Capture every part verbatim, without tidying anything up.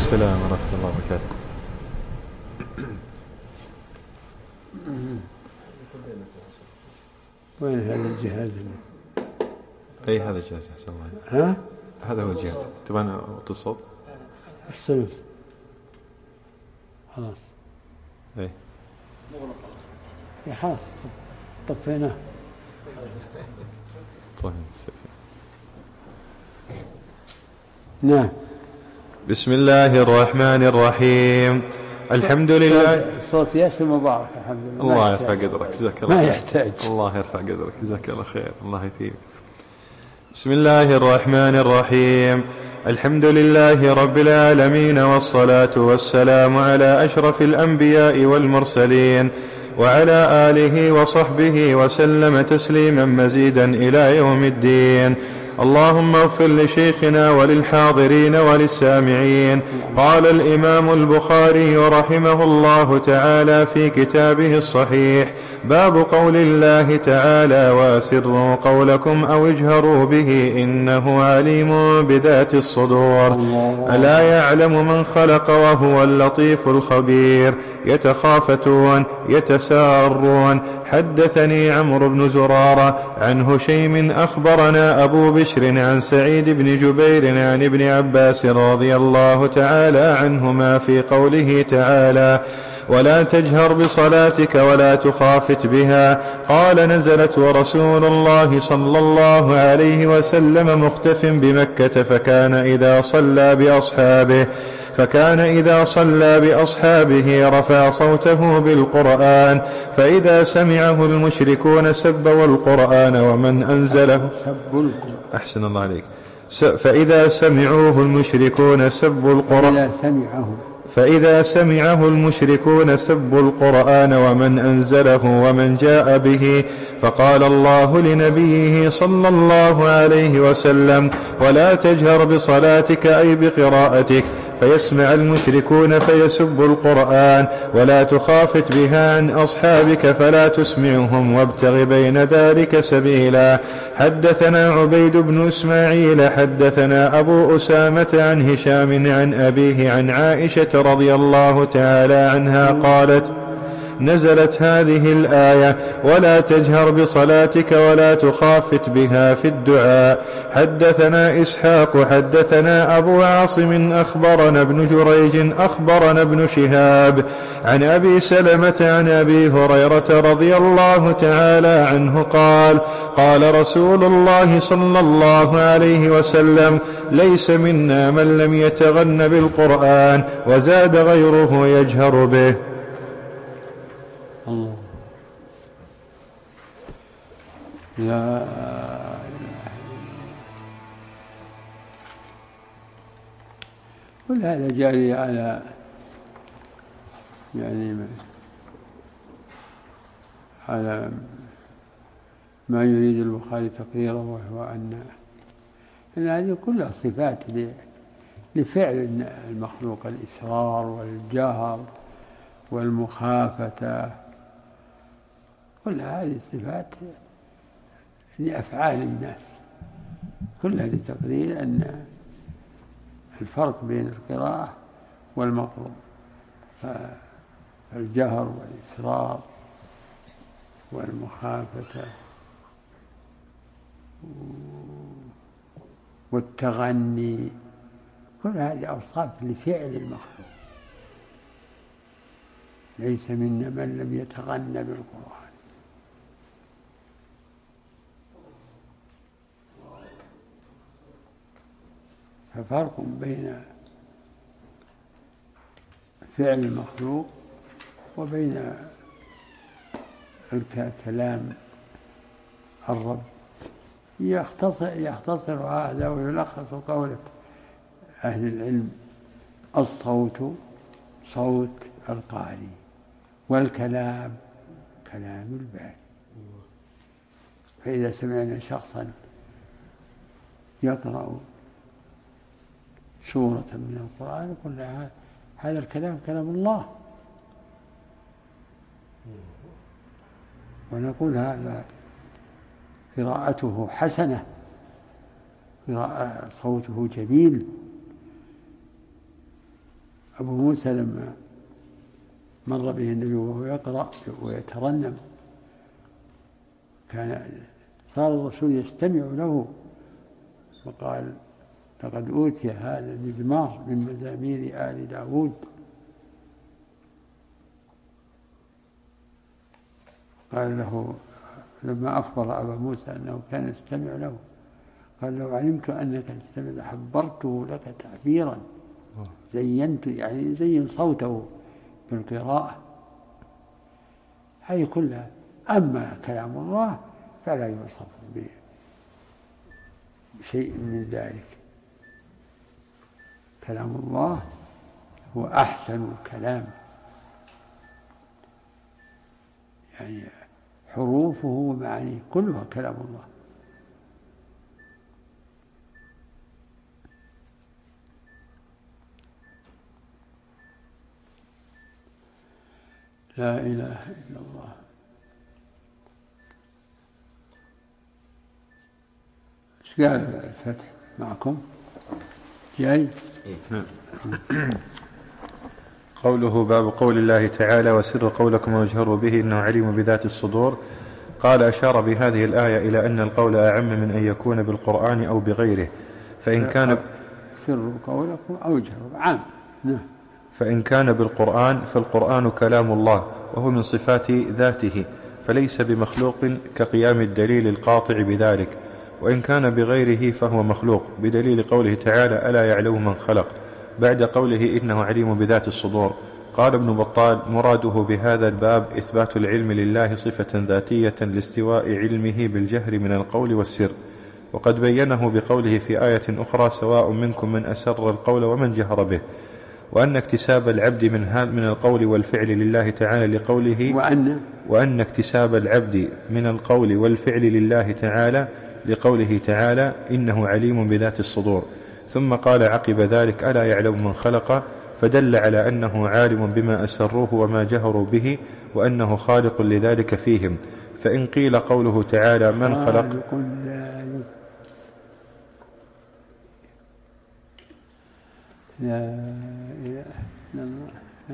السلام ورحمة الله وبركاته. وين هذا الجهاز؟ أي هذا الجهاز أحسن الله. ها؟ هذا هو الجهاز. تبغى اتصل؟ الصوت خلاص. إيه. يا خلاص طفيناه. طيب. نعم. بسم الله الرحمن الرحيم. الحمد لله. صوت ياسر مبارك الحمد لله. الله يرفع قدرك جزاك الله. ما يحتاج. الله يرفع قدرك جزاك الله خير. الله يثيبك. بسم الله الرحمن الرحيم. الحمد لله رب العالمين، والصلاة والسلام على أشرف الأنبياء والمرسلين، وعلى آله وصحبه وسلم تسليما مزيدا إلى يوم الدين. اللهم اغفر لشيخنا وللحاضرين وللسامعين. قال الإمام البخاري رحمه الله تعالى في كتابه الصحيح: باب قول الله تعالى: واسروا قولكم أو اجهروا به إنه عليم بذات الصدور. ألا يعلم من خلق وهو اللطيف الخبير. يتخافتون يتسارون. حدثني عمرو بن زرارة عن هشيم أخبرنا أبو بشر عن سعيد بن جبير عن ابن عباس رضي الله تعالى عنهما في قوله تعالى: ولا تجهر بصلاتك ولا تخافت بها. قال: نزلت ورسول الله صلى الله عليه وسلم مختف بمكة، فكان إذا صلى بأصحابه فكان إذا صلى بأصحابه رفع صوته بالقرآن، فإذا سمعه المشركون سبوا القرآن ومن أنزله. أحسن الله عليك. فإذا سمعوه المشركون سبوا القرآن فإذا سمعه المشركون سبوا القرآن ومن أنزله ومن جاء به. فقال الله لنبيه صلى الله عليه وسلم: ولا تجهر بصلاتك أي بقراءتك، فيسمع المشركون فيسبوا القرآن، ولا تخافت بها عن أصحابك فلا تسمعهم، وابتغ بين ذلك سبيلا. حدثنا عبيد بن إسماعيل حدثنا أبو أسامة عن هشام عن أبيه عن عائشة رضي الله تعالى عنها قالت: نزلت هذه الآية: ولا تجهر بصلاتك ولا تخافت بها في الدعاء. حدثنا إسحاق حدثنا أبو عاصم أخبرنا ابن جريج أخبرنا ابن شهاب عن أبي سلمة عن أبي هريرة رضي الله تعالى عنه قال: قال رسول الله صلى الله عليه وسلم: ليس منا من لم يتغن بالقرآن. وزاد غيره: يجهر به. الله. لا كل هذا جاري على يعني على ما يريد البخاري تقريره، وهو أن أن هذه كلها صفات لفعل المخلوق: الإصرار والجهر والمخافة، كل هذه صفات لأفعال الناس، كلها لتقرير أن الفرق بين القراءة والمقروء. فالجهر والإصرار والمخافة والتغني، كل هذه أوصاف لفعل المخلوق. ليس منا من لم يتغنى بالقرآن. ففرق بين فعل المخلوق وبين كلام الرب. يختصر, يختصر هذا ويلخص قولة أهل العلم: الصوت صوت القارئ، والكلام كلام الباري. فإذا سمعنا شخصا يقرأ سورة من القرآن قلنا: هذا الكلام كلام الله. ونقول: هذا قراءته حسنة، قراءة صوته جميل. أبو موسى لما مر به النبي وهو يقرأ ويترنم كان صار الرسول يستمع له وقال لقد أوتي هذا المزمار من مزامير آل داود. قال له لما أخبر أبا موسى أنه كان يستمع له قال لو علمت أنك تستمع لحبرته لك تعبيرا، زينت يعني زين صوته بالقراءة. هذه كلها. أما كلام الله فلا يوصف بشيء من ذلك. كلام الله هو أحسن الكلام، يعني حروفه ومعانيه كلها كلام الله. لا إله إلا الله. ايش قال الفتح معكم جاي؟ قوله باب قول الله تعالى وسر قولكم واجهروا به إنه عليم بذات الصدور. قال أشار بهذه الآية إلى أن القول أعم من أن يكون بالقرآن أو بغيره، فإن كان سر قولكم أو اجهروا عام. فإن كان بالقرآن فالقرآن كلام الله وهو من صفات ذاته فليس بمخلوق كقيام الدليل القاطع بذلك، وإن كان بغيره فهو مخلوق بدليل قوله تعالى ألا يعلم من خلق بعد قوله إنه عليم بذات الصدور. قال ابن بطال مراده بهذا الباب إثبات العلم لله صفة ذاتية لاستواء علمه بالجهر من القول والسر، وقد بينه بقوله في آية أخرى سواء منكم من أسر القول ومن جهر به، وأن اكتساب العبد من من القول والفعل لله تعالى لقوله وأن, وأن اكتساب العبد من القول والفعل لله تعالى لقوله تعالى إنه عليم بذات الصدور. ثم قال عقب ذلك ألا يعلم من خلق، فدل على أنه عالم بما أسروه وما جهروا به وأنه خالق لذلك فيهم. فإن قيل قوله تعالى من خلق لا إله إلا الله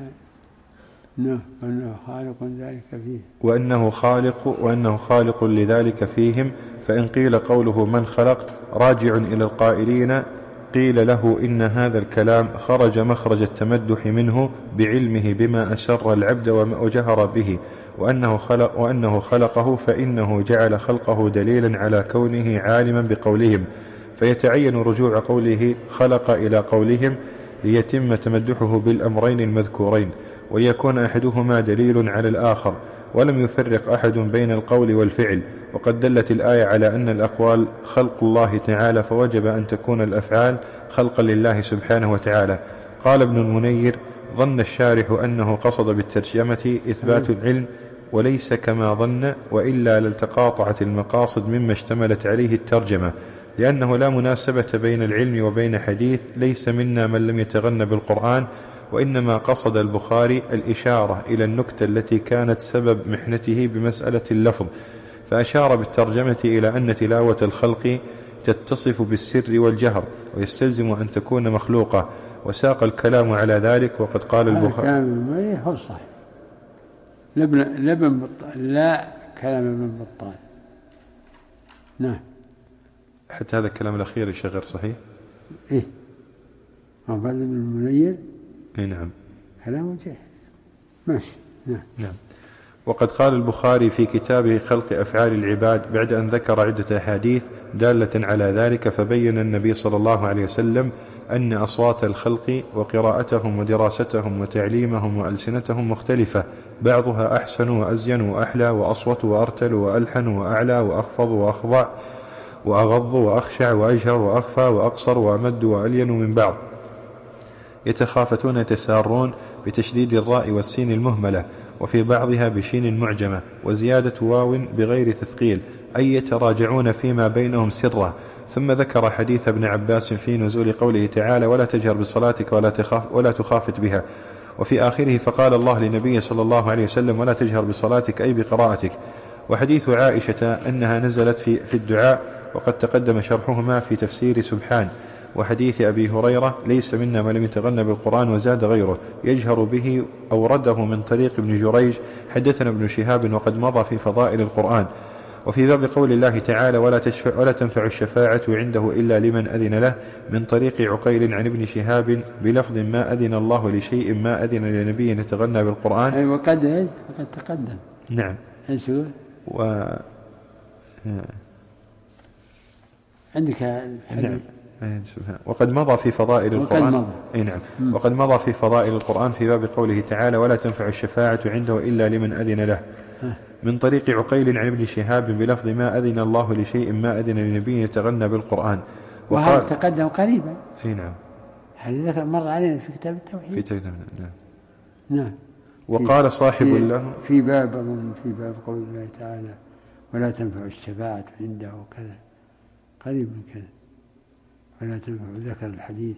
وأنه خالق ذلك فيه وأنه خالق وأنه خالق لذلك فيهم. فإن قيل قوله من خلق راجع إلى القائلين قيل له إن هذا الكلام خرج مخرج التمدح منه بعلمه بما أسر العبد وجهر به، وأنه, خلق وأنه خلقه فإنه جعل خلقه دليلا على كونه عالما بقولهم، فيتعين رجوع قوله خلق إلى قولهم ليتم تمدحه بالأمرين المذكورين وليكون أحدهما دليل على الآخر، ولم يفرق أحد بين القول والفعل. وقد دلت الآية على أن الأقوال خلق الله تعالى، فوجب أن تكون الأفعال خلقا لله سبحانه وتعالى. قال ابن المنير ظن الشارح أنه قصد بالترجمة إثبات العلم وليس كما ظن، وإلا لالتقاطعت المقاصد مما اشتملت عليه الترجمة، لأنه لا مناسبة بين العلم وبين حديث ليس منا من لم يتغن بالقرآن، وإنما قصد البخاري الإشارة إلى النكتة التي كانت سبب محنته بمسألة اللفظ، فأشار بالترجمة إلى أن تلاوة الخلق تتصف بالسر والجهر ويستلزم أن تكون مخلوقة، وساق الكلام على ذلك. وقد قال البخاري كلام هو صحيح لبن لبن بطال لا كلام ابن بطال. نعم حتى هذا الكلام الأخير شيء غير صحيح. إيه ما بعد ابن المنير. إيه نعم كلام جيد ماشي. نعم نعم. وقد قال البخاري في كتابه خلق أفعال العباد بعد أن ذكر عدة أحاديث دالة على ذلك، فبين النبي صلى الله عليه وسلم أن أصوات الخلق وقراءتهم ودراستهم وتعليمهم وألسنتهم مختلفة، بعضها أحسن وأزين وأحلى وأصوت وأرتل وألحن وأعلى وأخفض وأخضع وأغض وأخشع وأجهر وأخفى وأقصر وأمد وألين من بعض، يتخافتون يتسارون بتشديد الراء والسين المهملة، وفي بعضها بشين معجمة وزيادة واو بغير تثقيل، أي يتراجعون فيما بينهم سرة. ثم ذكر حديث ابن عباس في نزول قوله تعالى ولا تجهر بصلاتك ولا, تخاف ولا تخافت بها، وفي آخره فقال الله لنبيه صلى الله عليه وسلم ولا تجهر بصلاتك أي بقراءتك. وحديث عائشة أنها نزلت في, في الدعاء، وقد تقدم شرحهما في تفسير سبحان. وحديث أبي هريرة ليس منا من لم يتغنى بالقرآن، وزاد غيره يجهر به أورده من طريق ابن جريج حدثنا ابن شهاب وقد مضى في فضائل القرآن. وفي باب قول الله تعالى ولا, تشفع ولا تنفع الشفاعة عنده إلا لمن أذن له من طريق عقيل عن ابن شهاب بلفظ ما أذن الله لشيء ما أذن لنبي يتغنى بالقرآن. أي وقد وقد تقدم. نعم. و... عندك الحديث. نعم. وقد مضى في فضائل القرآن. أي نعم. وقد مضى في فضائل القرآن في باب قوله تعالى ولا تنفع الشفاعة عنده إلا لمن أذن له من طريق عقيل عن ابن شهاب بلفظ ما أذن الله لشيء ما أذن لنبي يتغنى بالقرآن. وهذا تقدم قريبا. أي نعم. هل ذكر مر علينا في كتاب التوحيد؟ في كتاب نعم. نعم. وقال صاحب في له في باب في باب قول الله تعالى ولا تنفع الشفاعة عنده وكذا قريب من كذا ولا تنفع ذكر الحديث.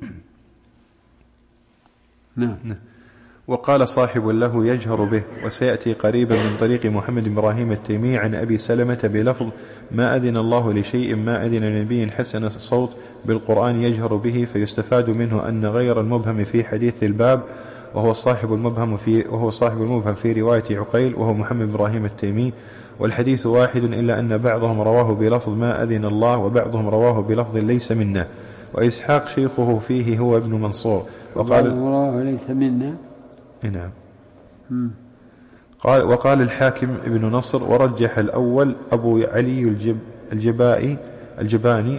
نعم. وقال صاحب له يجهر به، وسيأتي قريبا من طريق محمد إبراهيم التيمي عن أبي سلمة بلفظ ما أذن الله لشيء ما أذن لنبي حسن الصوت بالقرآن يجهر به، فيستفاد منه أن غير المبهم في حديث الباب وهو صاحب المبهم في وهو صاحب المبهم في رواية عقيل وهو محمد إبراهيم التيمي، والحديث واحد إلا أن بعضهم رواه بلفظ ما أذن الله وبعضهم رواه بلفظ ليس منا، وإسحاق شيخه فيه هو ابن منصور وقال رواه ليس منا. نعم. قال وقال الحاكم ابن نصر ورجح الأول أبو علي الجب الجبائي الجباني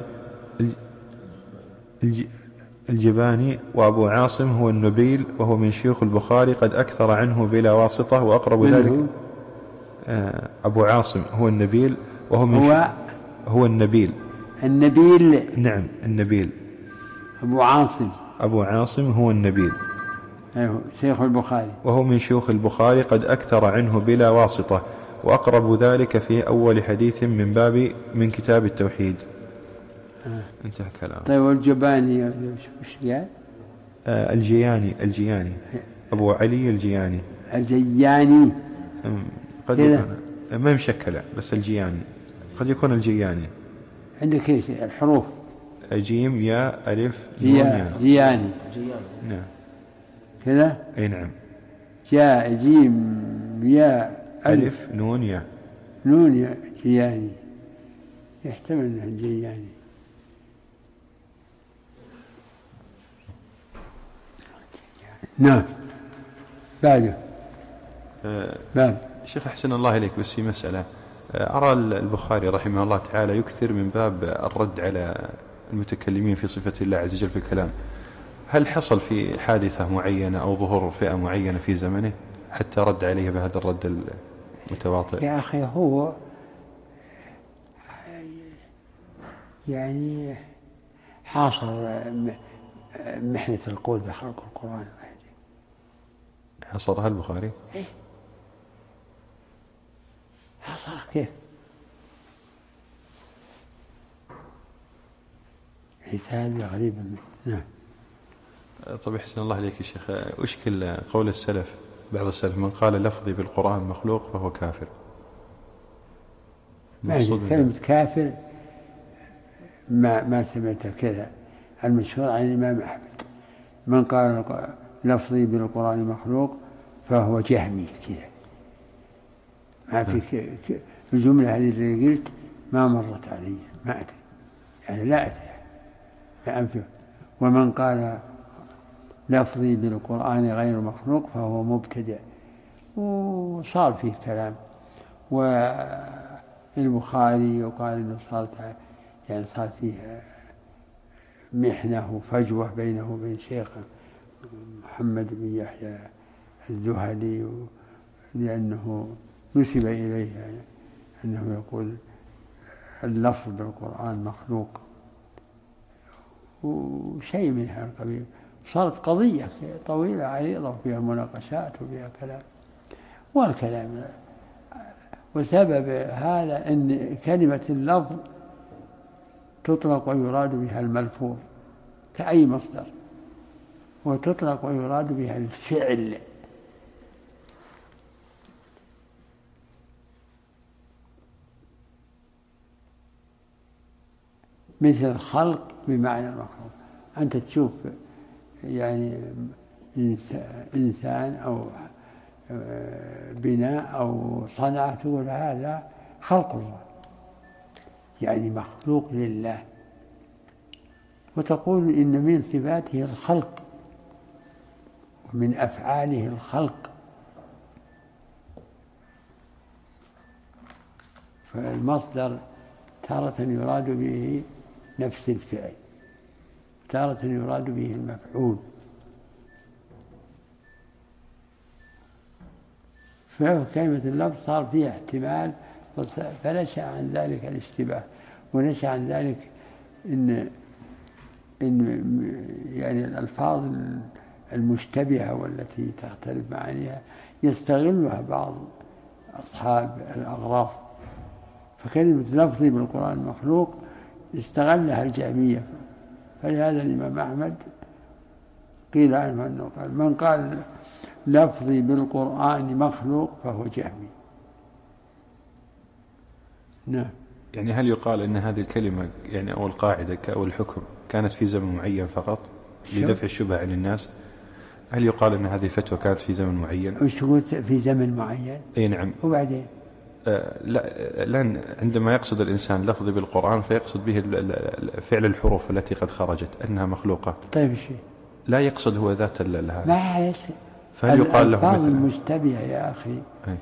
الجباني وأبو عاصم هو النبيل وهو من شيوخ البخاري قد أكثر عنه بلا واسطة، وأقرب ذلك أبو عاصم هو النبيل وهو من هو, هو النبيل النبيل نعم النبيل أبو عاصم أبو عاصم هو النبيل أيوه شيخ البخاري وهو من شيوخ البخاري قد أكثر عنه بلا واسطة، وأقرب ذلك في أول حديث من باب من كتاب التوحيد. آه. انتهى كلام. طيب والجباني وش قال؟ آه الجياني الجياني أبو علي الجياني الجياني قد يكون ما مشكلة بس الجياني قد يكون الجياني. عندك ايش الحروف؟ جيم يا ألف نون يا جياني. نعم كذا. أي نعم. جاء جيم يا ألف نون يا نون يا جياني يحتمل أنه الجياني. نعم. بعده أه باب شيخ أحسن الله إليك، بس في مسألة أرى البخاري رحمه الله تعالى يكثر من باب الرد على المتكلمين في صفة الله عز وجل في الكلام. هل حصل في حادثة معينة أو ظهور فئة معينة في زمنه حتى رد عليه بهذا الرد المتواطئ؟ يا أخي هو يعني حاصر محنة القول بخلق القرآن الواحد. حصرها البخاري؟ إيه حاصرها كيف؟ ليس هذا غريبا منه. نعم. طيب احسن الله عليك يا شيخ، أشكل قول السلف بعض السلف من قال لفظي بالقرآن مخلوق فهو كافر. كلمة كافر ما ما سمعت كذا. المشهور عن الإمام أحمد من قال لفظي بالقرآن مخلوق فهو جهمي كذا. ما في الجملة هذه اللي قلت ما مرت علي ما أدري يعني لا أدري لا أنفع. ومن قال لفظي بالقرآن غير مخلوق فهو مبتدع، وصار فيه كلام. والبخاري يقال إنه صارت يعني صار فيه محنة وفجوة بينه وبين شيخ محمد بن يحيى الذهلي، لأنه نسب إليه يعني أنه يقول اللفظ بالقرآن مخلوق وشيء من هذا القبيل. صارت قضية طويلة عريضة وفيها مناقشات وفيها كلام والكلام. وسبب هذا أن كلمة اللفظ تطلق ويراد بها الملفوظ كأي مصدر، وتطلق ويراد بها الفعل. مثل الخلق بمعنى المخلوق. أنت تشوف يعني إنسان أو بناء أو صنعة تقول هذا خلق الله، يعني مخلوق لله، وتقول إن من صفاته الخلق ومن أفعاله الخلق. فالمصدر تارة يراد به نفس الفعل، تارة يراد به المفعول، فكلمة اللفظ صار فيها احتمال، فنشأ عن ذلك الاشتباه، ونشأ عن ذلك إن إن يعني الألفاظ المشتبهة والتي تختلف معانيها يستغلها بعض أصحاب الأغراض. فكلمة لفظي بالقرآن مخلوق استغلها الجهمية، فلهذا الإمام أحمد قيل عنه أنه قال من قال لفظي بالقرآن مخلوق فهو جهمي. نعم. يعني هل يقال أن هذه الكلمة يعني أو القاعدة أو الحكم كانت في زمن معين فقط لدفع الشبهة عن الناس؟ هل يقال أن هذه الفتوى كانت في زمن معين؟ وش تقول في زمن معين؟ أي نعم. وبعدين آه لا الآن عندما يقصد الإنسان لفظي بالقرآن فيقصد به فعل الحروف التي قد خرجت أنها مخلوقة. طيب شيء لا يقصد هو ذات هذا. ما فهل يقال له مثل المشتبهة يا أخي؟ أي.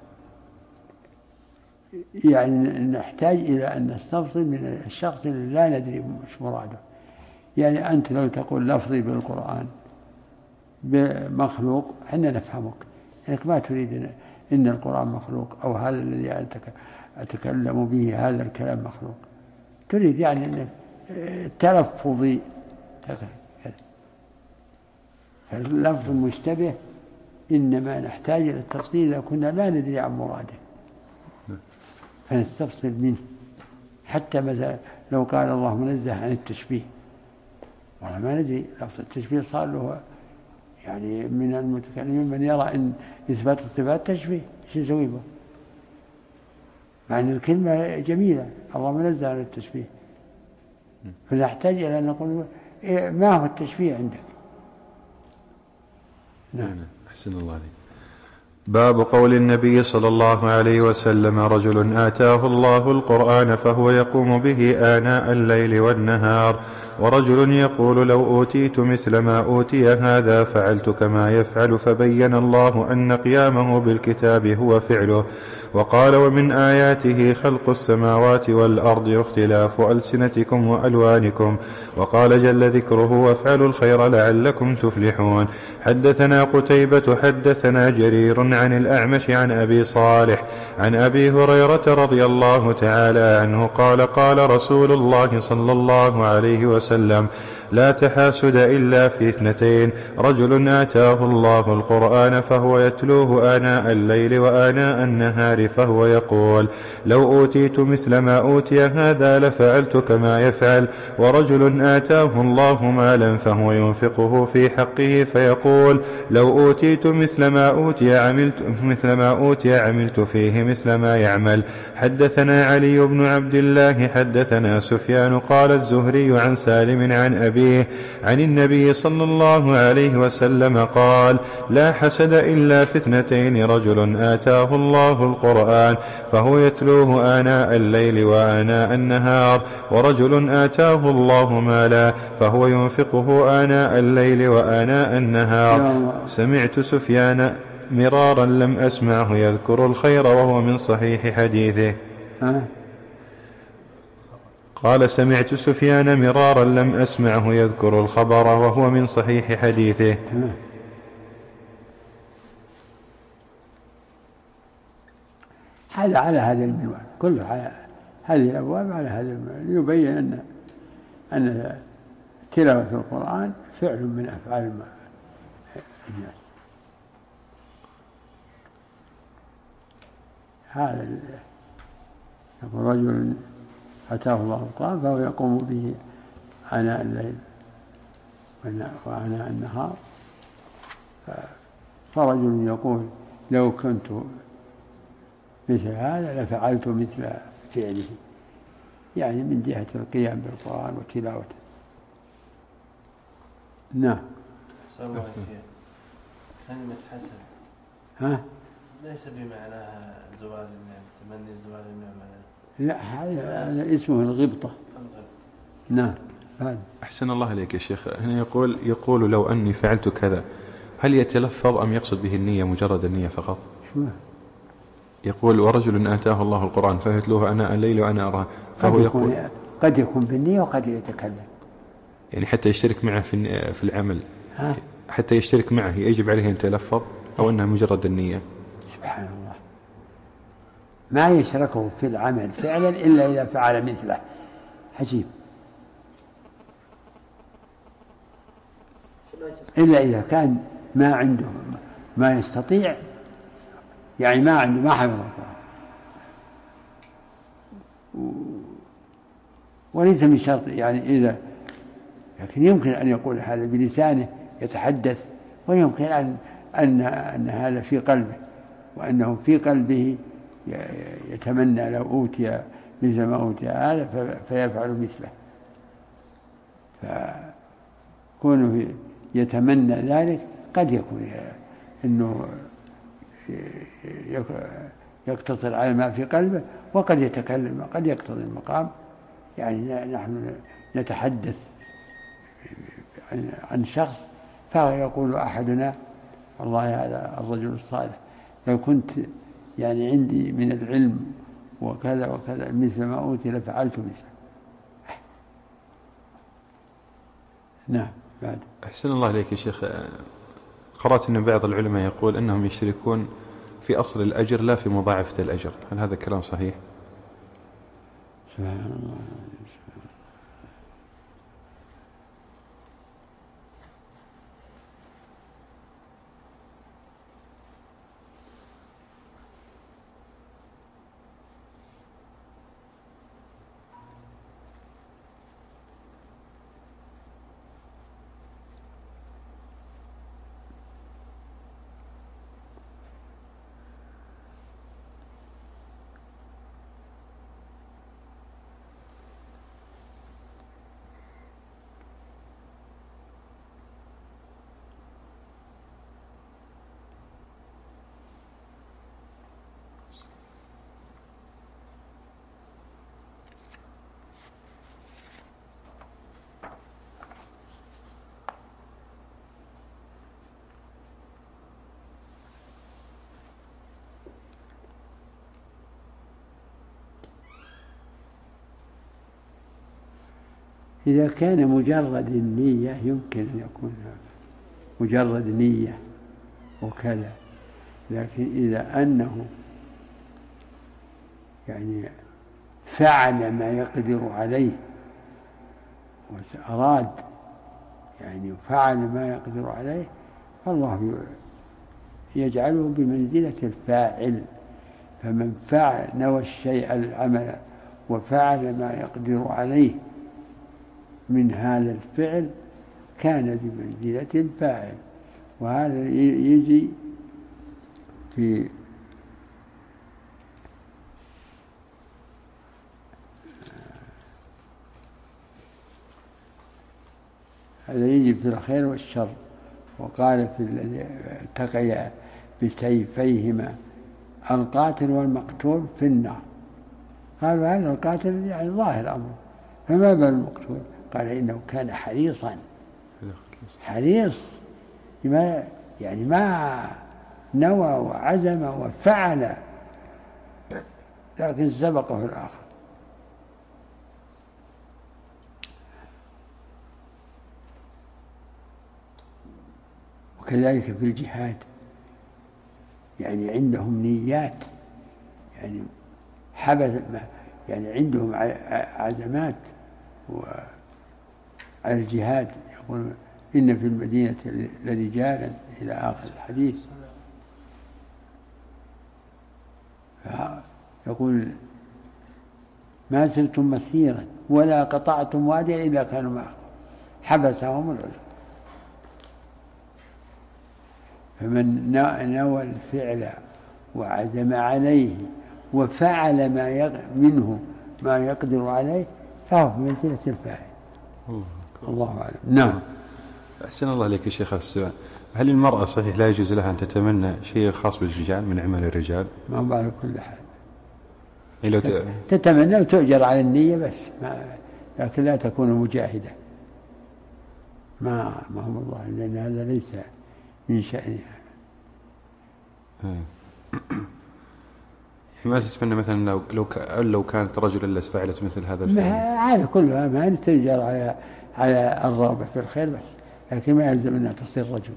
يعني نحتاج إلى أن نستفصل من الشخص اللي لا ندري مش مراده. يعني أنت لو تقول لفظي بالقرآن بمخلوق حنا نفهمك، إنك ما تريد إن القرآن مخلوق أو هذا الذي أتكلم به هذا الكلام مخلوق، تريد يعني أن التلفظ. فاللفظ المشتبه إنما نحتاج إلى التفصيل إذا كنا لا ندري عن مراده فنستفصل منه. حتى مثلا لو قال الله منزه عن التشبيه، والله ما ندري لفظ التشبيه صار له يعني من المتكلمين من يرى أن إثبات الصفات تشبيه، شو يسوي به؟ مع أن الكلمة جميلة، الله منزه عن التشبيه، فنحتاج إلى أن نقول إيه ما هو التشبيه عندك؟ نعم. أحسن الله عليك. باب قول النبي صلى الله عليه وسلم رجل آتاه الله القرآن فهو يقوم به آناء الليل والنهار، ورجل يقول لو أوتيت مثل ما أوتي هذا فعلت كما يفعل، فبين الله أن قيامه بالكتاب هو فعله. وقال ومن آياته خلق السماوات والأرض واختلاف ألسنتكم وألوانكم. وقال جل ذكره وافعلوا الخير لعلكم تفلحون. حدثنا قتيبة حدثنا جرير عن الأعمش عن أبي صالح عن أبي هريرة رضي الله تعالى عنه قال قال رسول الله صلى الله عليه وسلم لا تحاسد إلا في اثنتين، رجل آتاه الله القرآن فهو يتلوه آناء الليل وآناء النهار فهو يقول لو أوتيت مثل ما أوتي هذا لفعلت كما يفعل، ورجل آتاه الله مالا فهو ينفقه في حقه فيقول لو أوتيت مثل ما أوتي عملت مثل ما أوتي عملت فيه مثل ما يعمل. حدثنا علي بن عبد الله حدثنا سفيان قال الزهري عن سالم عن أبيه عن النبي صلى الله عليه وسلم قال لا حسد إلا في اثنتين، رجل آتاه الله القرآن فهو يتلوه آناء الليل وآناء النهار، ورجل آتاه الله مالا فهو ينفقه آناء الليل وآناء النهار. سمعت سفيان مرارا لم أسمعه يذكر الخير وهو من صحيح حديثه. قال سمعت سفيان مرارا لم أسمعه يذكر الخبر وهو من صحيح حديثه. هذا على هذا المنوال كله، على هذه الأبواب على هذا المنوال يبين أن أن تلاوة القرآن فعل من أفعال الناس. هذا يقول رجل أتاه الله القرآن فهو يقوم به آناء الليل وآناء النهار، فرجل يقول لو كنت مثل هذا لفعلت مثل فعله، يعني من جهة القيام بالقرآن وتلاوته. نعم. أحسن الله شيء. كلمة حسن ها؟ ليس بمعناها زوال النعمة، تمني زوال النعمة. لا، هذا اسمه الغبطة. نعم. أحسن الله عليك يا شيخ. هنا يقول يقول لو أني فعلت كذا، هل يتلفظ أم يقصد به النية، مجرد النية فقط؟ شو؟ يقول ورجل آتاه الله القرآن فيتلوه أناء الليل وأنا أراه، فهو قد يقول يكون قد يكون بالنية وقد يتكلم، يعني حتى يشترك معه في في العمل. ها؟ حتى يشترك معه يجب عليه أن يتلفظ أو أنها مجرد النية؟ سبحان الله، ما يشركه في العمل فعلا إلا إذا فعل مثله. عجيب. إلا إذا كان ما عنده ما يستطيع، يعني ما عنده ما حفظ القرآن، وليس من شرط يعني إذا، لكن يمكن أن يقول هذا بلسانه يتحدث، ويمكن أن أن أن هذا في قلبه، وأنه في قلبه يتمنى لو أوتي مثل ما أوتي هذا فيفعل مثله، فكونه يتمنى ذلك قد يكون أنه يقتصر على ما في قلبه، وقد يتكلم، قد يقتضي المقام. يعني نحن نتحدث عن شخص فيقول أحدنا والله هذا الرجل الصالح لو كنت يعني عندي من العلم وكذا وكذا مثل ما أوتي لفعلت مثله. نعم. بعد. أحسن الله عليك يا شيخ. قرأت أن بعض العلماء يقول أنهم يشتركون في أصل الأجر لا في مضاعفة الأجر، هل هذا الكلام صحيح؟ سبحان الله. إذا كان مجرد النية يمكن أن يكون مجرد نية وكذا، لكن إذا أنه يعني فعل ما يقدر عليه وأراد يعني فعل ما يقدر عليه، فالله يجعله بمنزلة الفاعل. فمن فعل نوى الشيء العمل وفعل ما يقدر عليه من هذا الفعل كان بمنزلة الفاعل، وهذا يجي في هذا يجي في الخير والشر. وقال في الذي التقيا بسيفيهما القاتل والمقتول في النار، قالوا هذا القاتل يعني ظاهر أمره، فما بال المقتول؟ قال إنه كان حريصا حريص ما يعني ما نوى وعزم وفعل، لكن سبقه الآخر. وكذلك في الجهاد يعني عندهم نيات، يعني حبس يعني عندهم عزمات على الجهاد. يقول إن في المدينة لرجالا إلى آخر الحديث. يقول ما زلتم مسيرا ولا قطعتم واديا إلا كانوا معكم، حبسهم العذر. فمن نوى الفعل وعزم عليه وفعل ما منه ما يقدر عليه فهو في منزلة الفاعل. الله أعلم. نعم. أحسن الله عليك يا شيخ السؤال، هل المرأة صحيح لا يجوز لها أن تتمنى شيء خاص بالرجال من عمل الرجال؟ ما بعرف كل حال لو ت... تتمنى وتؤجر على النية بس، ما لكن لا تكون مجاهدة، ما ما هو الله، لأن هذا ليس من شأنها. ما تتمنى مثلا لو لو لو كانت رجلا لفعلت مثل هذا الفعل؟ هذا كلها ما تؤجر على على الرغبة في الخير بس، لكن ما يلزم أنها تصير رجل.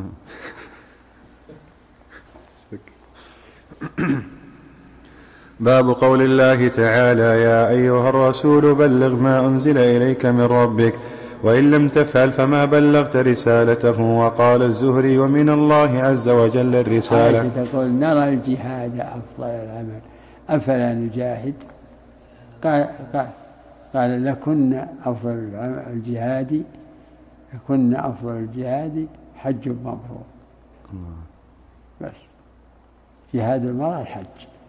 باب قول الله تعالى: يا أيها الرسول بلغ ما أنزل إليك من ربك وإن لم تفعل فما بلغت رسالته. وقال الزهري: ومن الله عز وجل الرسالة. عائشة تقول: نرى الجهاد أفضل العمل أفلا نجاهد؟ قال, قال, قال لكن أفضل الجهاد لكن أفضل الجهاد حج مبرور. بس جهاد المرأة الحج.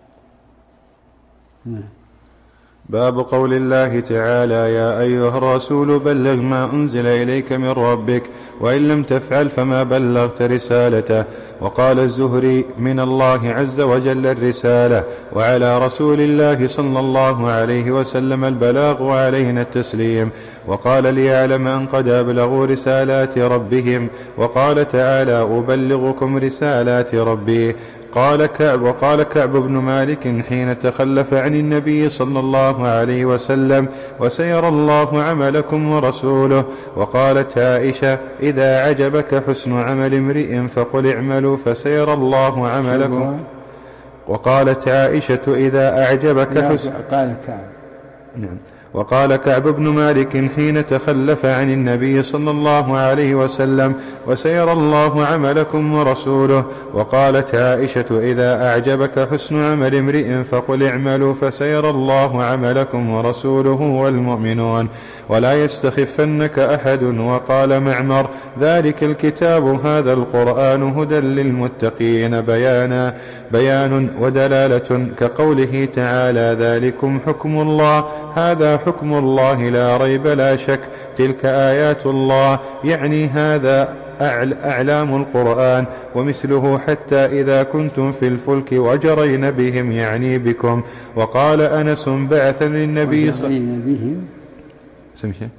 باب قول الله تعالى: يا أيها الرسول بلغ ما أنزل إليك من ربك وإن لم تفعل فما بلغت رسالته. وقال الزهري: من الله عز وجل الرسالة، وعلى رسول الله صلى الله عليه وسلم البلاغ وعلينا التسليم. وقال: ليعلم أن قد أبلغوا رسالات ربهم. وقال تعالى: أبلغكم رسالات ربي. قال كعب وقال كعب بن مالك حين تخلف عن النبي صلى الله عليه وسلم: وسيرى الله عملكم ورسوله. وقالت عائشة: إذا عجبك حسن عمل امرئ فقل اعملوا فسيرى الله عملكم. وقالت عائشة: إذا أعجبك حسن قال كعب نعم وقال كعب بن مالك حين تخلف عن النبي صلى الله عليه وسلم: وسيرى الله عملكم ورسوله. وقالت عائشة: إذا أعجبك حسن عمل امرئ فقل اعملوا فسيرى الله عملكم ورسوله والمؤمنون ولا يستخفنك أحد. وقال معمر: ذلك الكتاب هذا القرآن هدى للمتقين بيانا بيان ودلالة، كقوله تعالى: ذلكم حكم الله، هذا حكم الله لا ريب لا شك، تلك آيات الله، يعني هذا أعلام القرآن ومثله، حتى إذا كنتم في الفلك وجرين بهم، يعني بكم. وقال أنس: بعث للنبي صلى الله عليه وسلم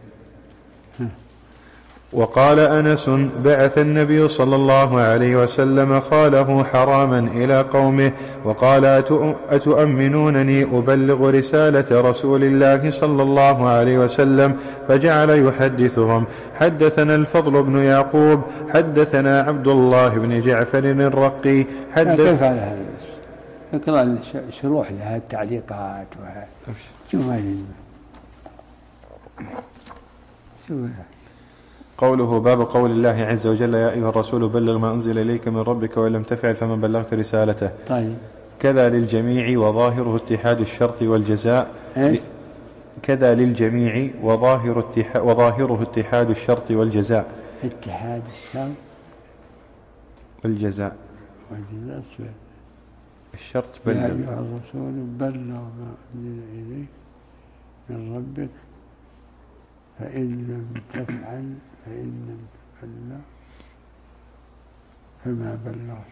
وقال أنس: بعث النبي صلى الله عليه وسلم خاله حراما إلى قومه وقال: أتؤمنونني أبلغ رسالة رسول الله صلى الله عليه وسلم؟ فجعل يحدثهم: حدثنا الفضل بن يعقوب حدثنا عبد الله بن جعفر الرقي حدث. كيف على هذا؟ اقرأ شروح لها التعليقات وها جمال قوله: باب قول الله عز وجل: يا أيها الرسول بلغ ما أنزل إليك من ربك وإن لم تفعل فما بلغت رسالته. طيب. كذا للجميع وظاهره اتحاد الشرط والجزاء. إيش؟ كذا للجميع وظاهر اتحاد وظاهره اتحاد الشرط والجزاء. اتحاد الشرط والجزاء. والجزاء سوى. الشرط بلغ. يا أيها الرسول بلغ ما أنزل إليك من ربك فإن لم تفعل فإن لم تبلغ فما بلغت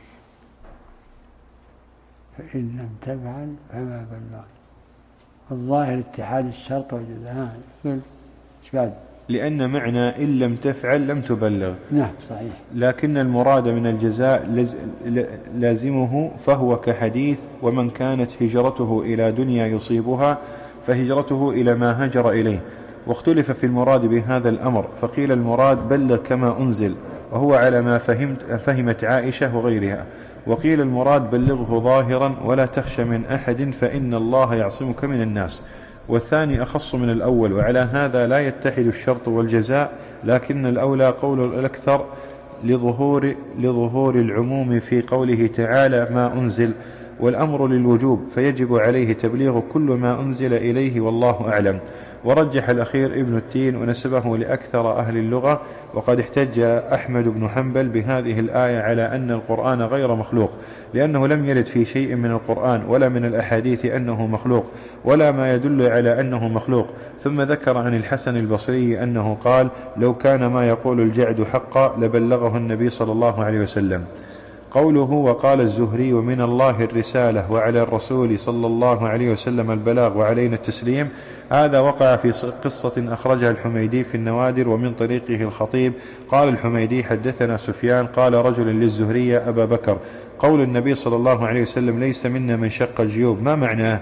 فإن لم تفعل فما بلغت. الظاهر اتحاد الشرط والجزاء. قل شباب. لأن معنى إن لم تفعل لم تبلغ. نعم صحيح. لكن المراد من الجزاء لازمه، فهو كحديث: ومن كانت هجرته إلى دنيا يصيبها فهجرته إلى ما هاجر إليه. واختلف في المراد بهذا الأمر، فقيل المراد بلغ كما أنزل، وهو على ما فهمت فهمت عائشة وغيرها. وقيل المراد بلغه ظاهرا ولا تخشى من أحد فإن الله يعصمك من الناس. والثاني أخص من الأول، وعلى هذا لا يتحد الشرط والجزاء، لكن الأولى قول الأكثر لظهور, لظهور العموم في قوله تعالى: ما أنزل. والأمر للوجوب، فيجب عليه تبليغ كل ما أنزل إليه والله أعلم. ورجح الأخير ابن التين ونسبه لأكثر أهل اللغة. وقد احتج أحمد بن حنبل بهذه الآية على أن القرآن غير مخلوق، لأنه لم يرد في شيء من القرآن ولا من الأحاديث أنه مخلوق ولا ما يدل على أنه مخلوق. ثم ذكر عن الحسن البصري أنه قال: لو كان ما يقول الجعد حقا لبلغه النبي صلى الله عليه وسلم. قوله وقال الزهري من الله الرسالة وعلى الرسول صلى الله عليه وسلم البلاغ وعلينا التسليم، هذا وقع في قصة أخرجها الحميدي في النوادر ومن طريقه الخطيب. قال الحميدي حدثنا سفيان قال رجل للزهري أبا بكر: قول النبي صلى الله عليه وسلم ليس منا من شق الجيوب ما معناه؟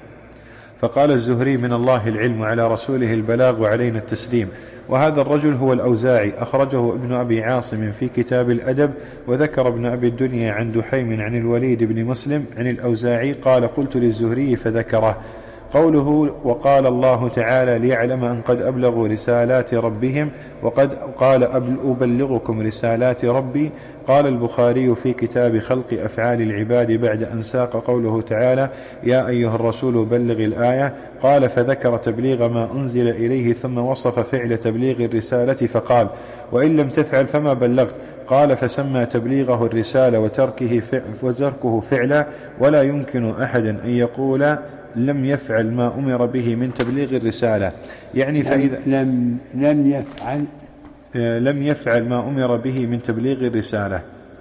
فقال الزهري من الله العلم وعلى رسوله البلاغ وعلينا التسليم. وهذا الرجل هو الأوزاعي، أخرجه ابن أبي عاصم في كتاب الأدب. وذكر ابن أبي الدنيا عن دحيم عن الوليد بن مسلم عن الأوزاعي قال قلت للزهري فذكره. قوله وقال الله تعالى ليعلم أن قد أبلغوا رسالات ربهم، وقد قال أبلغكم رسالات ربي. قال البخاري في كتاب خلق أفعال العباد بعد أن ساق قوله تعالى يا أيها الرسول بلغ الآية، قال فذكر تبليغ ما أنزل إليه ثم وصف فعل تبليغ الرسالة فقال وإن لم تفعل فما بلغت. قال فسمى تبليغه الرسالة وتركه, وتركه فعلا. ولا يمكن أحد أن يقول لم يفعل ما أمر به من تبليغ الرسالة، يعني فإذا لم, لم يفعل لم يفعل ما أمر به من تبليغ الرسالة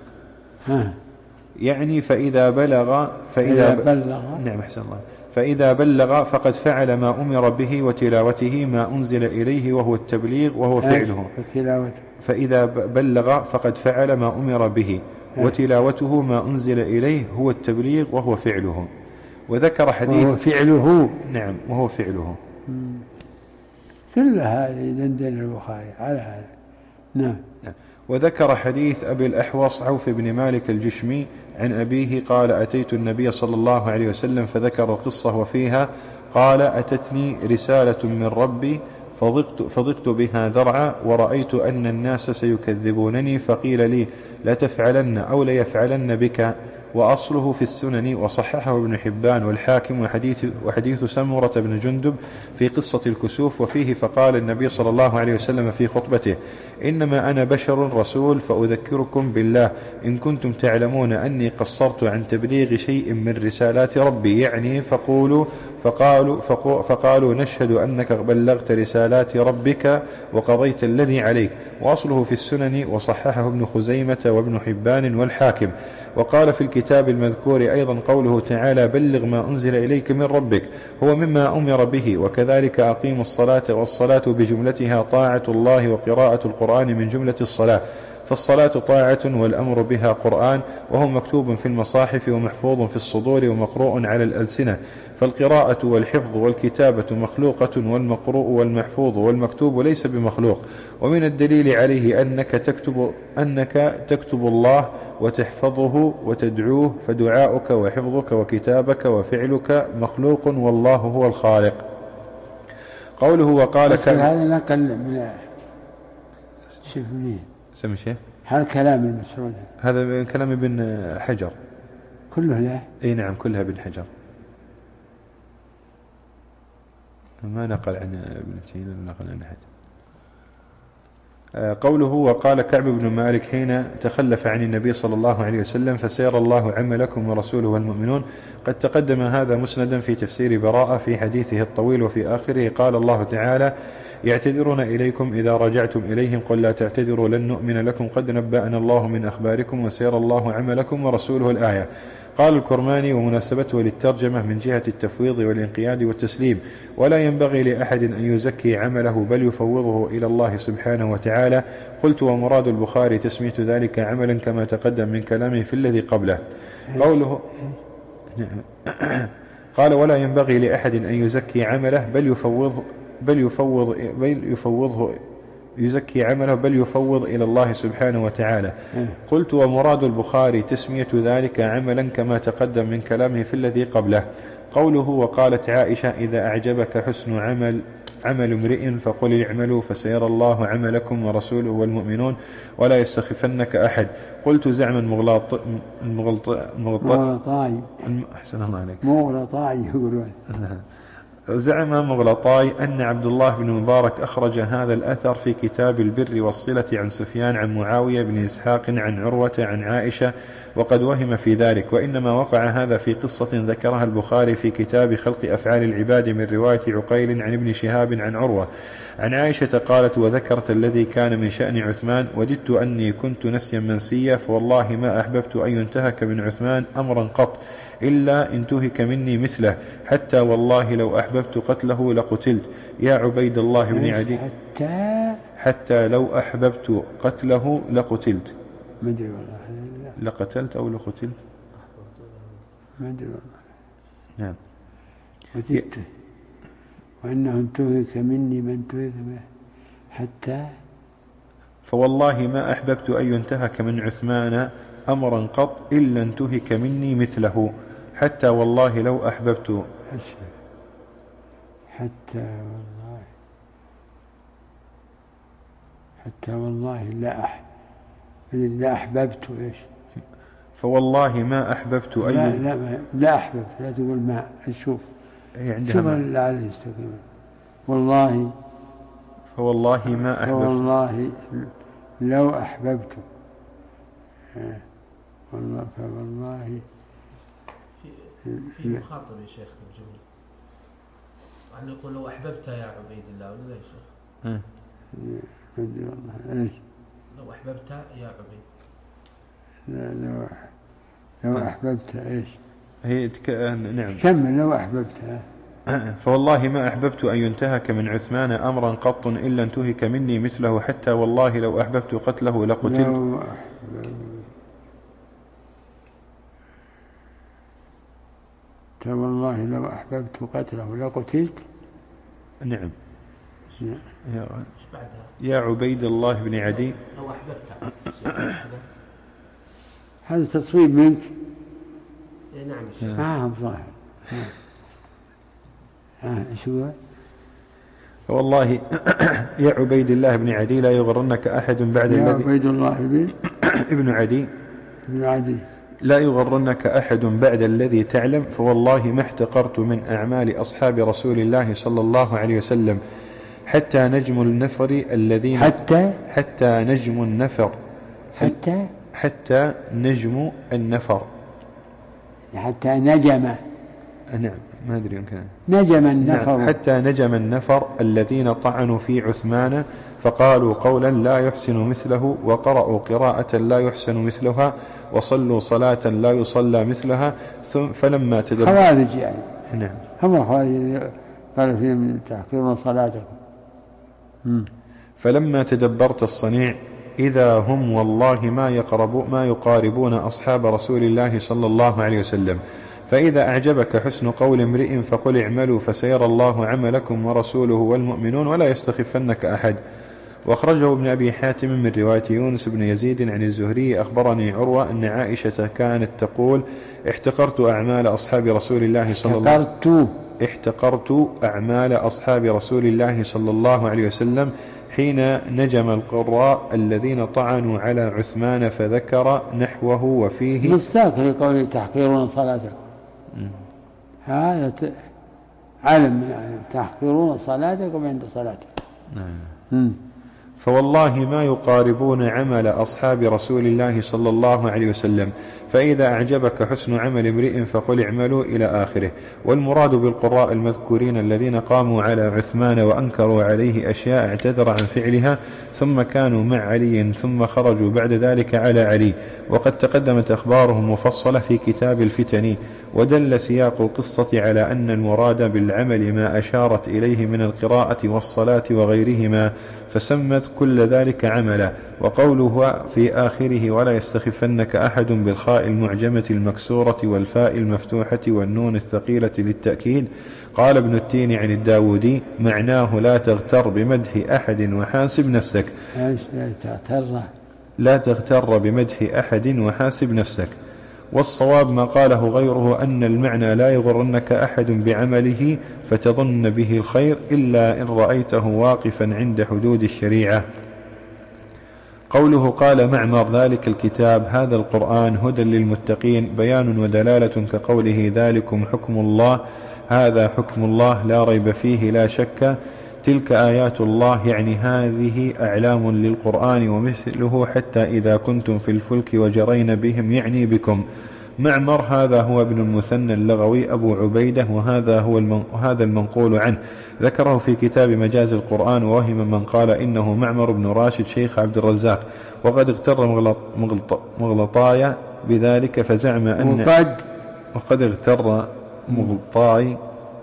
ها. يعني فإذا بلغ فإذا بلغ نعم أحسن الله فإذا بلغ فقد فعل ما أمر به وتلاوته ما أنزل إليه وهو التبليغ وهو فعله. فإذا بلغ فقد فعل ما أمر به وتلاوته ما أنزل إليه هو التبليغ وهو فعله. وذكر حديث وهو فعله نعم وهو فعله. كل هذه دندن البخاري على هذا. نعم. وذكر حديث أبي الأحوص عوف بن مالك الجشمي عن أبيه قال أتيت النبي صلى الله عليه وسلم فذكر القصة وفيها قال أتتني رسالة من ربي فضقت, فضقت بها ذرعا ورأيت أن الناس سيكذبونني فقيل لي لا تفعلن أو ليفعلن بك. وأصله في السنن وصححه ابن حبان والحاكم وحديث, وحديث سمرة بن جندب في قصة الكسوف وفيه فقال النبي صلى الله عليه وسلم في خطبته إنما أنا بشر رسول فأذكركم بالله إن كنتم تعلمون أني قصرت عن تبليغ شيء من رسالات ربي يعني فقولوا فقالوا, فقالوا نشهد أنك بلغت رسالات ربك وقضيت الذي عليك. وأصله في السنن وصححه ابن خزيمة وابن حبان والحاكم. وقال في الكتاب المذكور أيضا قوله تعالى بلغ ما أنزل إليك من ربك هو مما أمر به. وكذلك أقيم الصلاة والصلاة بجملتها طاعة الله وقراءة القرآن من جملة الصلاة، فالصلاة طاعة والأمر بها قرآن وهو مكتوب في المصاحف ومحفوظ في الصدور ومقروء على الألسنة. فالقراءة والحفظ والكتابة مخلوقة والمقروء والمحفوظ والمكتوب ليس بمخلوق. ومن الدليل عليه أنك تكتب, أنك تكتب الله وتحفظه وتدعوه فدعاؤك وحفظك وكتابك وفعلك مخلوق والله هو الخالق. قوله وقال هذا نقل من شوف منين سمي شيء هذا كلام المسعود هذا من كلام ابن حجر كله لا اي نعم كلها ابن حجر ما نقل عن ابن تيمية نقل عن أحد. قوله وقال كعب بن مالك حين تخلف عن النبي صلى الله عليه وسلم فسير الله عملكم ورسوله والمؤمنون. قد تقدم هذا مسندا في تفسير براءة في حديثه الطويل وفي آخره قال الله تعالى يعتذرون إليكم إذا رجعتم إليهم قل لا تعتذروا لن نؤمن لكم قد نبأنا الله من أخباركم وسير الله عملكم ورسوله الآية. قال الكرماني ومناسبته للترجمة من جهة التفويض والانقياد والتسليم ولا ينبغي لأحد أن يزكي عمله بل يفوضه إلى الله سبحانه وتعالى. قلت ومراد البخاري تسمية ذلك عملا كما تقدم من كلامه في الذي قبله. قوله قال ولا ينبغي لأحد أن يزكي عمله بل يفوض بل يفوض بل يفوضه يزكي عمله بل يفوض إلى الله سبحانه وتعالى. قلت ومراد البخاري تسمية ذلك عملا كما تقدم من كلامه في الذي قبله. قوله وقالت عائشة إذا أعجبك حسن عمل عمل امرئ فقل اعملوا فسيرى الله عملكم ورسوله والمؤمنون ولا يستخفنك أحد. قلت زعما مغلط المغلط مغلطاي أحسن الله عليك مغلطاي يقولون زعم مغلطاي أن عبد الله بن مبارك أخرج هذا الأثر في كتاب البر والصلة عن سفيان عن معاوية بن إسحاق عن عروة عن عائشة وقد وهم في ذلك، وإنما وقع هذا في قصة ذكرها البخاري في كتاب خلق أفعال العباد من رواية عقيل عن ابن شهاب عن عروة عن عائشة قالت: وذكرت الذي كان من شأن عثمان: وددت أني كنت نسيا منسيا، فوالله ما أحببت أن ينتهك من عثمان أمرا قط إلا انتهك مني مثله، حتى والله لو أحببت قتله لقتلت. يا عبيد الله بن عدي حتى حتى لو أحببت قتله لقتلت. ما أدري والله لقتلت أو لقتلت ما أدري والله. نعم. وددت وأنه انتهك مني ما انتهك منه حتى فوالله ما أحببت أن ينتهك من عثمان أمرا قط إلا انتهك مني مثله، حتى والله لو أحببت حتى والله حتى والله لا أح لا أحببت إيش فوالله ما أحببت أن لا لا لا أحببت لا تقول ما أشوف شوف لعل يستقيم. والله فوالله ما أحببت فوالله لو أحببت والله فوالله في في مخاطب يا شيخ بالجملة أن يقول لو أحببت يا عبيد الله ولا لا يا شيخ؟ والله إيش لو أحببت يا عبيد لا لو لو أحببت إيش هي تك... نعم كمل لو أحببت. فوالله ما أحببت أن ينتهك من عثمان أمرا قط إلا انتهك مني مثله، حتى والله لو أحببت قتله لقتلت. لو أحببت والله لو أحببت قتله لقتلت. نعم. نعم. يا عبيد الله بن عدي لو أحببت هذا تصويب منك. نعم. آه ظاهر. آه شو والله يا عبيد الله بن عدي لا يغرنك أحد بعد يا الذي عبيد الله بن ابن عدي ابن عدي لا يغرنك أحد بعد الذي تعلم، فوالله ما احتقرت من أعمال أصحاب رسول الله صلى الله عليه وسلم حتى نجم النفر الذين حتى حتى نجم النفر حتى حتى نجم النفر حتى نجم. نعم ما أدري يمكن نجم النفر. نعم. حتى نجم النفر الذين طعنوا في عثمان فقالوا قولا لا يحسن مثله، وقرأوا قراءة لا يحسن مثلها، وصلوا صلاة لا يصلى مثلها. ثم فلما تدبر خوارج يعني. نعم. هم الخوارج قالوا فيهم تحقيرون صلاتكم. فلما تدبرت الصنيع إذا هم والله ما يقربوا ما يقاربون أصحاب رسول الله صلى الله عليه وسلم. فإذا أعجبك حسن قول امرئ فقل اعملوا فسيرى الله عملكم ورسوله والمؤمنون ولا يستخفنك أحد. وأخرجه ابن أبي حاتم من رواية يونس بن يزيد عن الزهري أخبرني عروة أن عائشة كانت تقول: احتقرت أعمال أصحاب رسول الله صلى الله عليه وسلم احتقرت أعمال أصحاب رسول الله صلى الله عليه وسلم حين نجم القراء الذين طعنوا على عثمان، فذكر نحوه وفيه مستاك لقوله تحقيرون صلاتكم. هذا علم من علم تحقيرون صلاتكم عند صلاتكم. نعم. فوالله ما يقاربون عمل أصحاب رسول الله صلى الله عليه وسلم. فإذا أعجبك حسن عمل امرئ فقل اعملوا إلى آخره. والمراد بالقراء المذكورين الذين قاموا على عثمان وأنكروا عليه أشياء اعتذر عن فعلها ثم كانوا مع علي ثم خرجوا بعد ذلك على علي، وقد تقدمت أخبارهم مفصلة في كتاب الفتن. ودل سياق القصة على أن المراد بالعمل ما أشارت إليه من القراءة والصلاة وغيرهما، فسمت كل ذلك عملا. وقوله في آخره ولا يستخفنك أحد بالخاء المعجمة المكسورة والفاء المفتوحة والنون الثقيلة للتأكيد. قال ابن التين عن الداودي معناه لا تغتر بمدح أحد وحاسب نفسك. لا تغتر لا تغتر بمدح أحد وحاسب نفسك. والصواب ما قاله غيره أن المعنى لا يغرنك أحد بعمله فتظن به الخير إلا إن رأيته واقفا عند حدود الشريعة. قوله قال معمر ذلك الكتاب هذا القرآن هدى للمتقين بيان ودلالة كقوله ذلكم حكم الله هذا حكم الله لا ريب فيه لا شك تلك آيات الله يعني هذه أعلام للقرآن ومثله حتى إذا كنتم في الفلك وجرين بهم يعني بكم. معمر هذا هو ابن المثنى اللغوي أبو عبيدة وهذا هو المن... هذا المنقول عنه ذكره في كتاب مجاز القرآن ووهم من قال إنه معمر بن راشد شيخ عبد الرزاق وقد اغتر مغلط... مغلط... مغلطايا بذلك فزعم أن وقد, وقد اغتر مغلطاي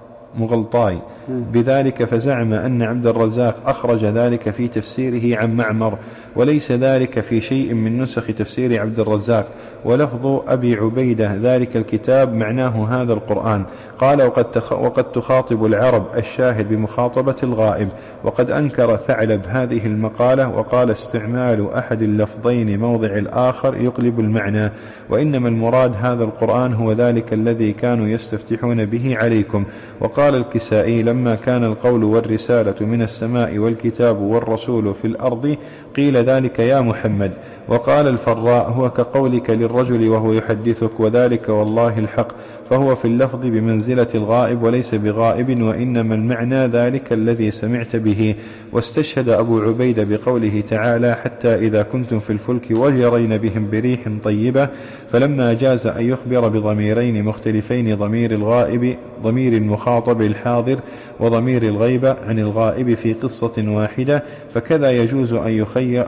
مغلطاي بذلك فزعم أن عبد الرزاق أخرج ذلك في تفسيره عن معمر وليس ذلك في شيء من نسخ تفسير عبد الرزاق. ولفظ أبي عبيدة ذلك الكتاب معناه هذا القرآن. قال وقد, تخ... وقد تخاطب العرب الشاهد بمخاطبة الغائب. وقد أنكر ثعلب هذه المقالة وقال استعمال أحد اللفظين موضع الآخر يقلب المعنى وإنما المراد هذا القرآن هو ذلك الذي كانوا يستفتحون به عليكم. وقال الكسائي لما كان القول والرسالة من السماء والكتاب والرسول في الأرض قيل ذلك يا محمد. وقال الفراء هو كقولك للرجل وهو يحدثك وذلك والله الحق فهو في اللفظ بمنزلة الغائب وليس بغائب وإنما المعنى ذلك الذي سمعت به. واستشهد أبو عبيدة بقوله تعالى حتى إذا كنتم في الفلك وجرين بهم بريح طيبة فلما جاز أن يخبر بضميرين مختلفين ضمير الغائب ضمير المخاطب الحاضر وضمير الغيبة عن الغائب في قصة واحدة فكذا يجوز أن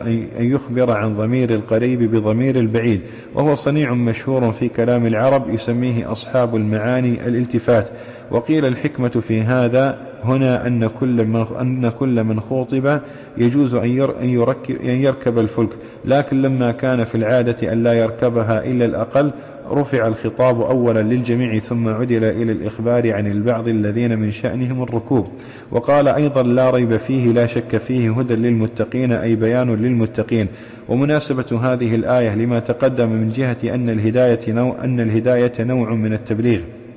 يخبر عن ضمير القريب بضمير البعيد وهو صنيع مشهور في كلام العرب يسميه أصحاب المعاني الالتفات. وقيل الحكمة في هذا هنا أن كل من, أن كل من خوطب يجوز أن, ير أن, يركب أن يركب الفلك لكن لما كان في العادة أن لا يركبها إلا الأقل رفع الخطاب أولا للجميع ثم عدل إلى الإخبار عن البعض الذين من شأنهم الركوب. وقال أيضا لا ريب فيه لا شك فيه هدى للمتقين أي بيان للمتقين. ومناسبة هذه الآية لما تقدم من جهة أن الهداية نوع, أن الهداية نوع من التبليغ.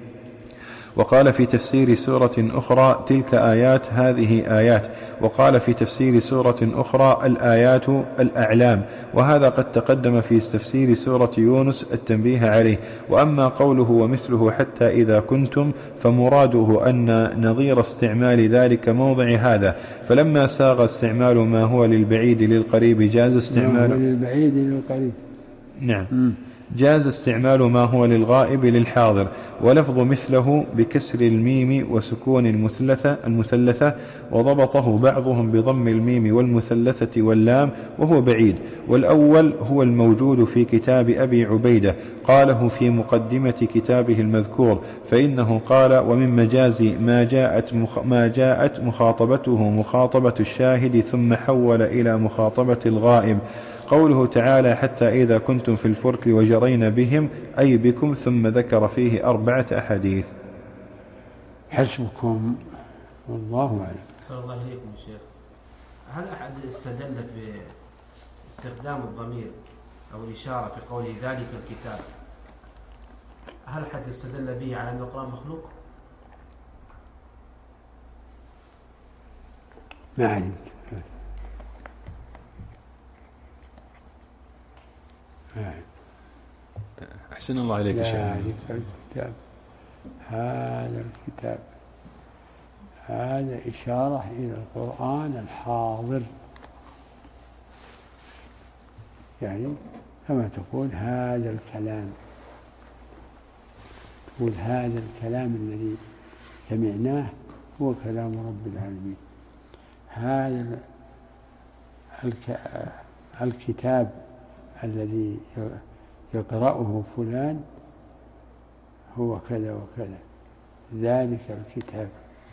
وقال في تفسير سورة أخرى تلك آيات هذه آيات. وقال في تفسير سورة أخرى الآيات الأعلام وهذا قد تقدم في تفسير سورة يونس التنبيه عليه. وأما قوله ومثله حتى إذا كنتم فمراده أن نظير استعمال ذلك موضع هذا فلما ساغ استعمال ما هو للبعيد للقريب جاز استعمال للبعيد للقريب نعم م. جاز استعمال ما هو للغائب للحاضر. ولفظ مثله بكسر الميم وسكون المثلثة, المثلثة وضبطه بعضهم بضم الميم والمثلثة واللام وهو بعيد. والأول هو الموجود في كتاب أبي عبيدة قاله في مقدمة كتابه المذكور فإنه قال ومن مجاز ما جاءت, مخ ما جاءت مخاطبته مخاطبة الشاهد ثم حول إلى مخاطبة الغائب. قوله تعالى حتى إذا كنتم في الفلك وجرين بهم أي بكم ثم ذكر فيه أربعة أحاديث. حسبكم والله أعلم. صلى الله عليكم يا شيخ. هل أحد استدل في استخدام الضمير أو الإشارة في قوله ذلك الكتاب هل أحد استدل به على أن القرآن مخلوق؟ ما علمت. أحسن الله عليك يا شيخ. ذلك الكتاب هذا الكتاب هذا إشارة إلى القرآن الحاضر يعني كما تقول هذا الكلام تقول هذا الكلام الذي سمعناه هو كلام رب العالمين. هذا الكتاب الذي يقرأه فلان هو كذا وكذا ذلك الكتاب.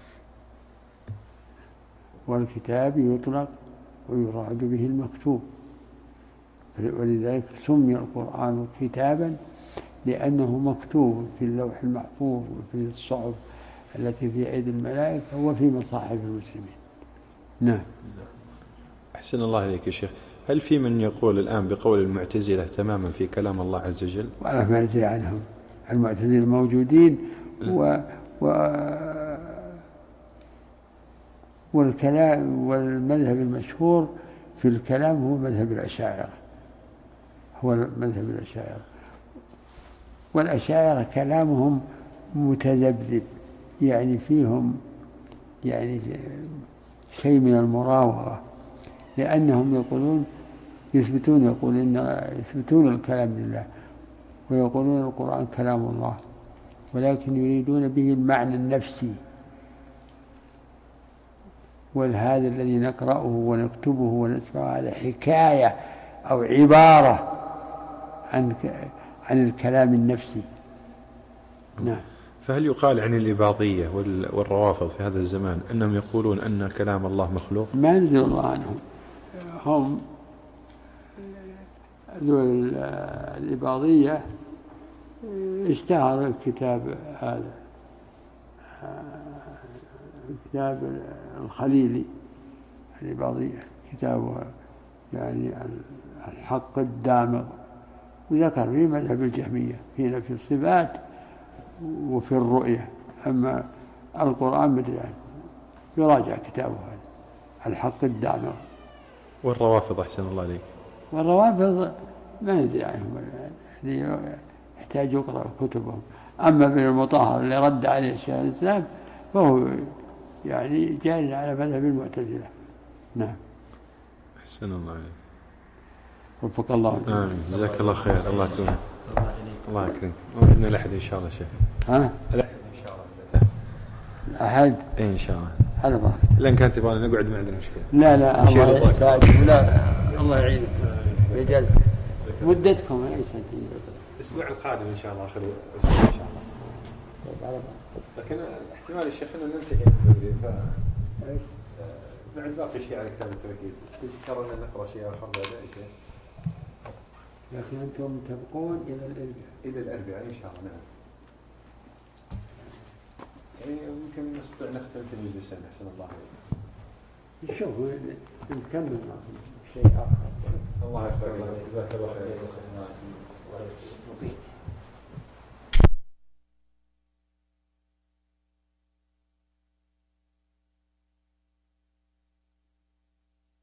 والكتاب يطلق ويراد به المكتوب ولذلك سمي القرآن كتابا لأنه مكتوب في اللوح المحفوظ وفي الصحف التي في أيدي الملائكة وفي مصاحف المسلمين. نعم. أحسن الله عليك يا شيخ. هل في من يقول الآن بقول المعتزلة تماما في كلام الله عز وجل؟ وأنا ما ندري عنهم، المعتزلة الموجودين و, و والكلام والمذهب المشهور في الكلام هو مذهب الأشاعرة، هو مذهب الأشاعرة. والأشاعرة كلامهم متذبذب، يعني فيهم يعني شيء من المراوغة، لأنهم يقولون يثبتون يقول إن يثبتون الكلام لله، ويقولون القرآن كلام الله، ولكن يريدون به المعنى النفسي، وهذا الذي نقرأه ونكتبه ونسمعه هذا حكاية أو عبارة عن عن الكلام النفسي. نعم. فهل يقال عن الإباضية والروافض في هذا الزمان أنهم يقولون أن كلام الله مخلوق؟ ما نزل الله عنهم، هم ذول الإباضية اشتهر الكتاب هذا، كتاب الخليلي الإباضية، كتابه يعني الحق الدامغ، وذكر في مذهب الجهمية في نفي الصفات وفي الرؤية. أما القرآن مدري عنه، يراجع كتابه هذا الحق الدامغ. والروافض أحسن الله عليك؟ والروافض ما ندري عنهم، يعني يحتاج يقرأ كتبهم. أما ابن المطهر اللي رد عليه شيخ الإسلام فهو يعني جاري على مذهب المعتزلة. نعم. أحسن الله عليك. وفق الله. آمين. جزاك الله خير. الله يكرمك. الله يكرمك. موعدنا الأحد إن شاء الله شيخ. ها؟ الأحد إن شاء الله. الأحد. إيه إن شاء الله. على بركة. لأن كانت تبغى نقعد ما عندنا مشكلة. لا لا الله يساعدك. لا الله يعينك. رجال مدتكم ايش انت؟ الأسبوع القادم إن شاء الله آخر الأسبوع إن شاء الله. لكن احتمال الشيخ أن ننتهي من بدري ف بعد باقي شيء على كتاب التوحيد. تذكرنا نقرأ شيء آخر بعد شيء. لكن أنتم تبقون إلى الأربعاء. إلى الأربعاء إن شاء الله. نعم. يعني يمكن نستطيع نختم في المجلسين أحسن الله عليك. شوف نكمل معكم شيء آخر. الله يسلمك. جزاك الله خير.